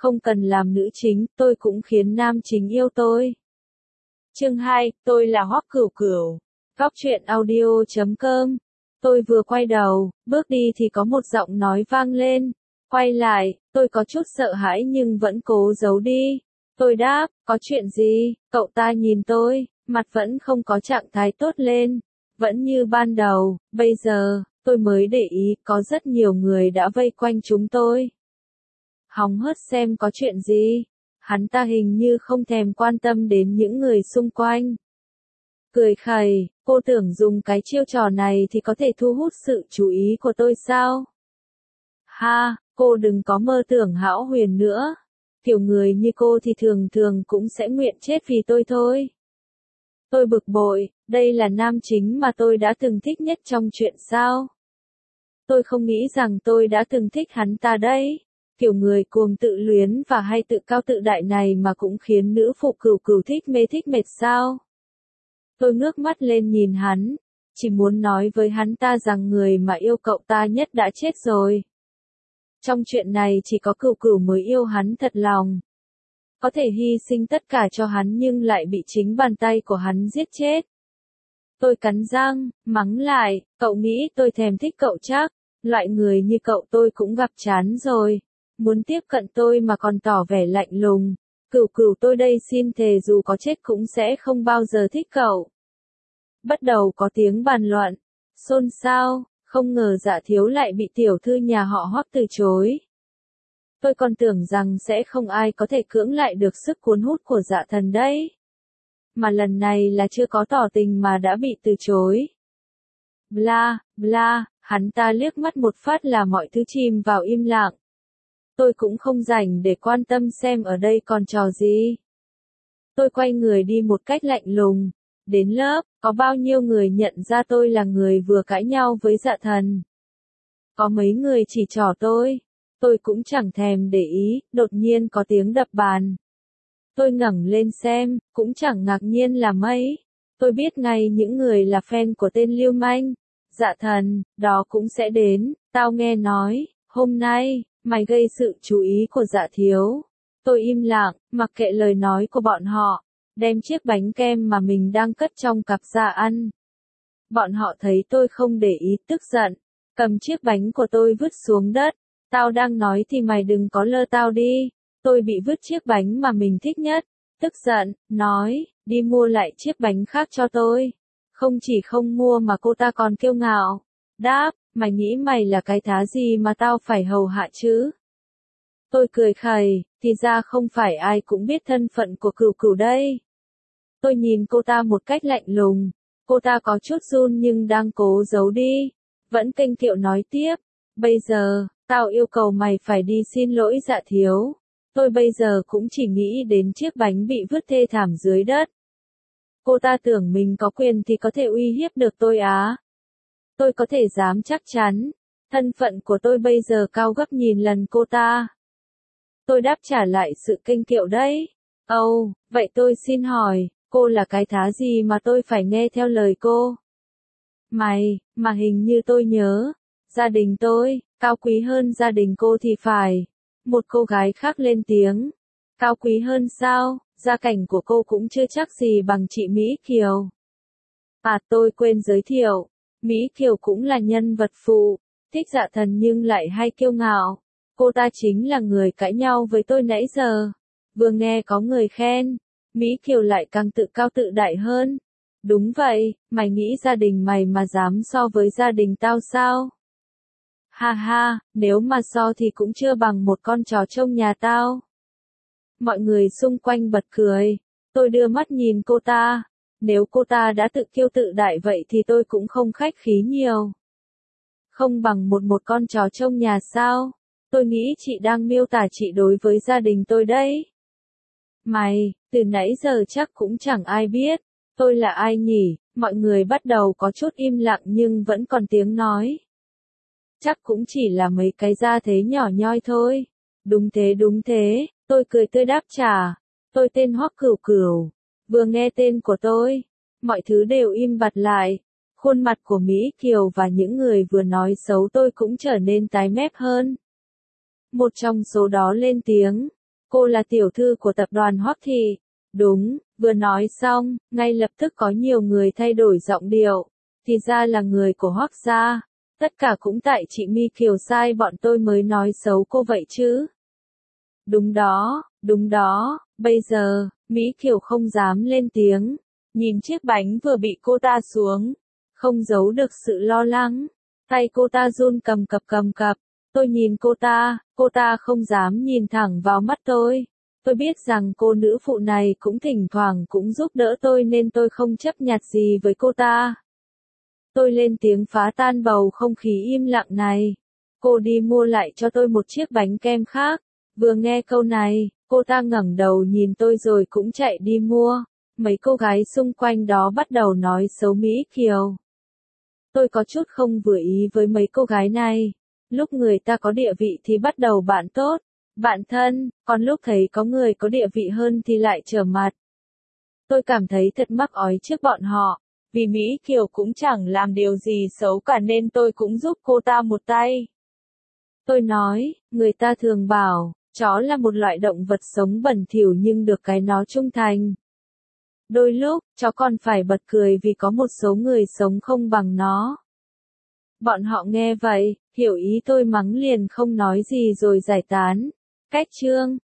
không cần làm nữ chính, tôi cũng khiến nam chính yêu tôi. Chương 2, tôi là Hoắc Cửu Cửu. Góc truyện audio.com. Tôi vừa quay đầu, bước đi thì có một giọng nói vang lên. Quay lại, tôi có chút sợ hãi nhưng vẫn cố giấu đi. Tôi đáp, có chuyện gì? Cậu ta nhìn tôi, mặt vẫn không có trạng thái tốt lên. Vẫn như ban đầu, bây giờ, tôi mới để ý, có rất nhiều người đã vây quanh chúng tôi. Hóng hớt xem có chuyện gì. Hắn ta hình như không thèm quan tâm đến những người xung quanh. Cười khẩy, cô tưởng dùng cái chiêu trò này thì có thể thu hút sự chú ý của tôi sao? Ha, cô đừng có mơ tưởng hão huyền nữa. Kiểu người như cô thì thường thường cũng sẽ nguyện chết vì tôi thôi. Tôi bực bội, đây là nam chính mà tôi đã từng thích nhất trong chuyện sao? Tôi không nghĩ rằng tôi đã từng thích hắn ta đấy. Kiểu người cuồng tự luyến và hay tự cao tự đại này mà cũng khiến nữ phụ Cửu Cửu thích mệt sao? Tôi ngước mắt lên nhìn hắn, chỉ muốn nói với hắn ta rằng người mà yêu cậu ta nhất đã chết rồi. Trong chuyện này chỉ có Cửu Cửu mới yêu hắn thật lòng. Có thể hy sinh tất cả cho hắn nhưng lại bị chính bàn tay của hắn giết chết. Tôi cắn răng, mắng lại, cậu nghĩ tôi thèm thích cậu chắc, loại người như cậu tôi cũng gặp chán rồi. Muốn tiếp cận tôi mà còn tỏ vẻ lạnh lùng. Cửu Cửu tôi đây xin thề dù có chết cũng sẽ không bao giờ thích cậu. Bắt đầu có tiếng bàn luận, xôn xao, không ngờ Dạ Thiếu lại bị tiểu thư nhà họ Hoắc từ chối. Tôi còn tưởng rằng sẽ không ai có thể cưỡng lại được sức cuốn hút của Dạ Thần đấy. Mà lần này là chưa có tỏ tình mà đã bị từ chối. Bla, bla, hắn ta liếc mắt một phát là mọi thứ chìm vào im lặng. Tôi cũng không rảnh để quan tâm xem ở đây còn trò gì. Tôi quay người đi một cách lạnh lùng. Đến lớp, có bao nhiêu người nhận ra tôi là người vừa cãi nhau với Dạ Thần. Có mấy người chỉ trỏ tôi cũng chẳng thèm để ý, đột nhiên có tiếng đập bàn. Tôi ngẩng lên xem, cũng chẳng ngạc nhiên là mấy. Tôi biết ngay những người là fan của tên lưu manh. Dạ Thần, đó cũng sẽ đến, tao nghe nói, hôm nay, mày gây sự chú ý của Dạ Thiếu. Tôi im lặng, mặc kệ lời nói của bọn họ, đem chiếc bánh kem mà mình đang cất trong cặp ra ăn. Bọn họ thấy tôi không để ý, tức giận, cầm chiếc bánh của tôi vứt xuống đất. Tao đang nói thì mày đừng có lơ tao đi. Tôi bị vứt chiếc bánh mà mình thích nhất, tức giận, nói, đi mua lại chiếc bánh khác cho tôi. Không chỉ không mua mà cô ta còn kiêu ngạo. Đáp, mày nghĩ mày là cái thá gì mà tao phải hầu hạ chứ? Tôi cười khẩy, thì ra không phải ai cũng biết thân phận của Cửu Cửu đây. Tôi nhìn cô ta một cách lạnh lùng, cô ta có chút run nhưng đang cố giấu đi, vẫn kênh kiệu nói tiếp, bây giờ, tao yêu cầu mày phải đi xin lỗi Dạ Thiếu. Tôi bây giờ cũng chỉ nghĩ đến chiếc bánh bị vứt thê thảm dưới đất. Cô ta tưởng mình có quyền thì có thể uy hiếp được tôi á. Tôi có thể dám chắc chắn, thân phận của tôi bây giờ cao gấp nghìn lần cô ta. Tôi đáp trả lại sự kênh kiệu đấy. Ồ, vậy tôi xin hỏi, cô là cái thá gì mà tôi phải nghe theo lời cô? Mày, mà hình như tôi nhớ, gia đình tôi, cao quý hơn gia đình cô thì phải. Một cô gái khác lên tiếng. Cao quý hơn sao, gia cảnh của cô cũng chưa chắc gì bằng chị Mỹ Kiều. À tôi quên giới thiệu, Mỹ Kiều cũng là nhân vật phụ, thích Dạ Thần nhưng lại hay kiêu ngạo. Cô ta chính là người cãi nhau với tôi nãy giờ. Vừa nghe có người khen, Mỹ Kiều lại càng tự cao tự đại hơn. Đúng vậy, mày nghĩ gia đình mày mà dám so với gia đình tao sao? Ha ha, nếu mà so thì cũng chưa bằng một con chó trông nhà tao. Mọi người xung quanh bật cười. Tôi đưa mắt nhìn cô ta. Nếu cô ta đã tự kiêu tự đại vậy thì tôi cũng không khách khí nhiều. Không bằng một con chó trông nhà sao? Tôi nghĩ chị đang miêu tả chị đối với gia đình tôi đấy. Mày, từ nãy giờ chắc cũng chẳng ai biết. Tôi là ai nhỉ? Mọi người bắt đầu có chút im lặng nhưng vẫn còn tiếng nói. Chắc cũng chỉ là mấy cái gia thế nhỏ nhoi thôi. Đúng thế, tôi cười tươi đáp trả. Tôi tên Hoắc Cửu Cửu. Vừa nghe tên của tôi, mọi thứ đều im bặt lại. Khuôn mặt của Mỹ Kiều và những người vừa nói xấu tôi cũng trở nên tái mét hơn. Một trong số đó lên tiếng. cô là tiểu thư của tập đoàn Hoắc Thị. Đúng, vừa nói xong, ngay lập tức có nhiều người thay đổi giọng điệu. Thì ra là người của Hoắc gia. Tất cả cũng tại chị Mi Kiều sai bọn tôi mới nói xấu cô vậy chứ. Đúng đó, bây giờ, Mỹ Kiều không dám lên tiếng. Nhìn chiếc bánh vừa bị cô ta xuống. Không giấu được sự lo lắng. Tay cô ta run cầm cập. Tôi nhìn cô ta không dám nhìn thẳng vào mắt tôi. Tôi biết rằng cô nữ phụ này cũng thỉnh thoảng cũng giúp đỡ tôi nên tôi không chấp nhặt gì với cô ta. Tôi lên tiếng phá tan bầu không khí im lặng này. Cô đi mua lại cho tôi một chiếc bánh kem khác. Vừa nghe câu này, cô ta ngẩng đầu nhìn tôi rồi cũng chạy đi mua. Mấy cô gái xung quanh đó bắt đầu nói xấu Mỹ Kiều. Tôi có chút không vừa ý với mấy cô gái này. Lúc người ta có địa vị thì bắt đầu bạn tốt, bạn thân, còn lúc thấy có người có địa vị hơn thì lại trở mặt. Tôi cảm thấy thật mắc ói trước bọn họ, vì Mỹ Kiều cũng chẳng làm điều gì xấu cả nên tôi cũng giúp cô ta một tay. Tôi nói, người ta thường bảo, chó là một loại động vật sống bẩn thỉu nhưng được cái nó trung thành. Đôi lúc, chó còn phải bật cười vì có một số người sống không bằng nó. Bọn họ nghe vậy, hiểu ý tôi mắng liền không nói gì rồi giải tán. Cách chương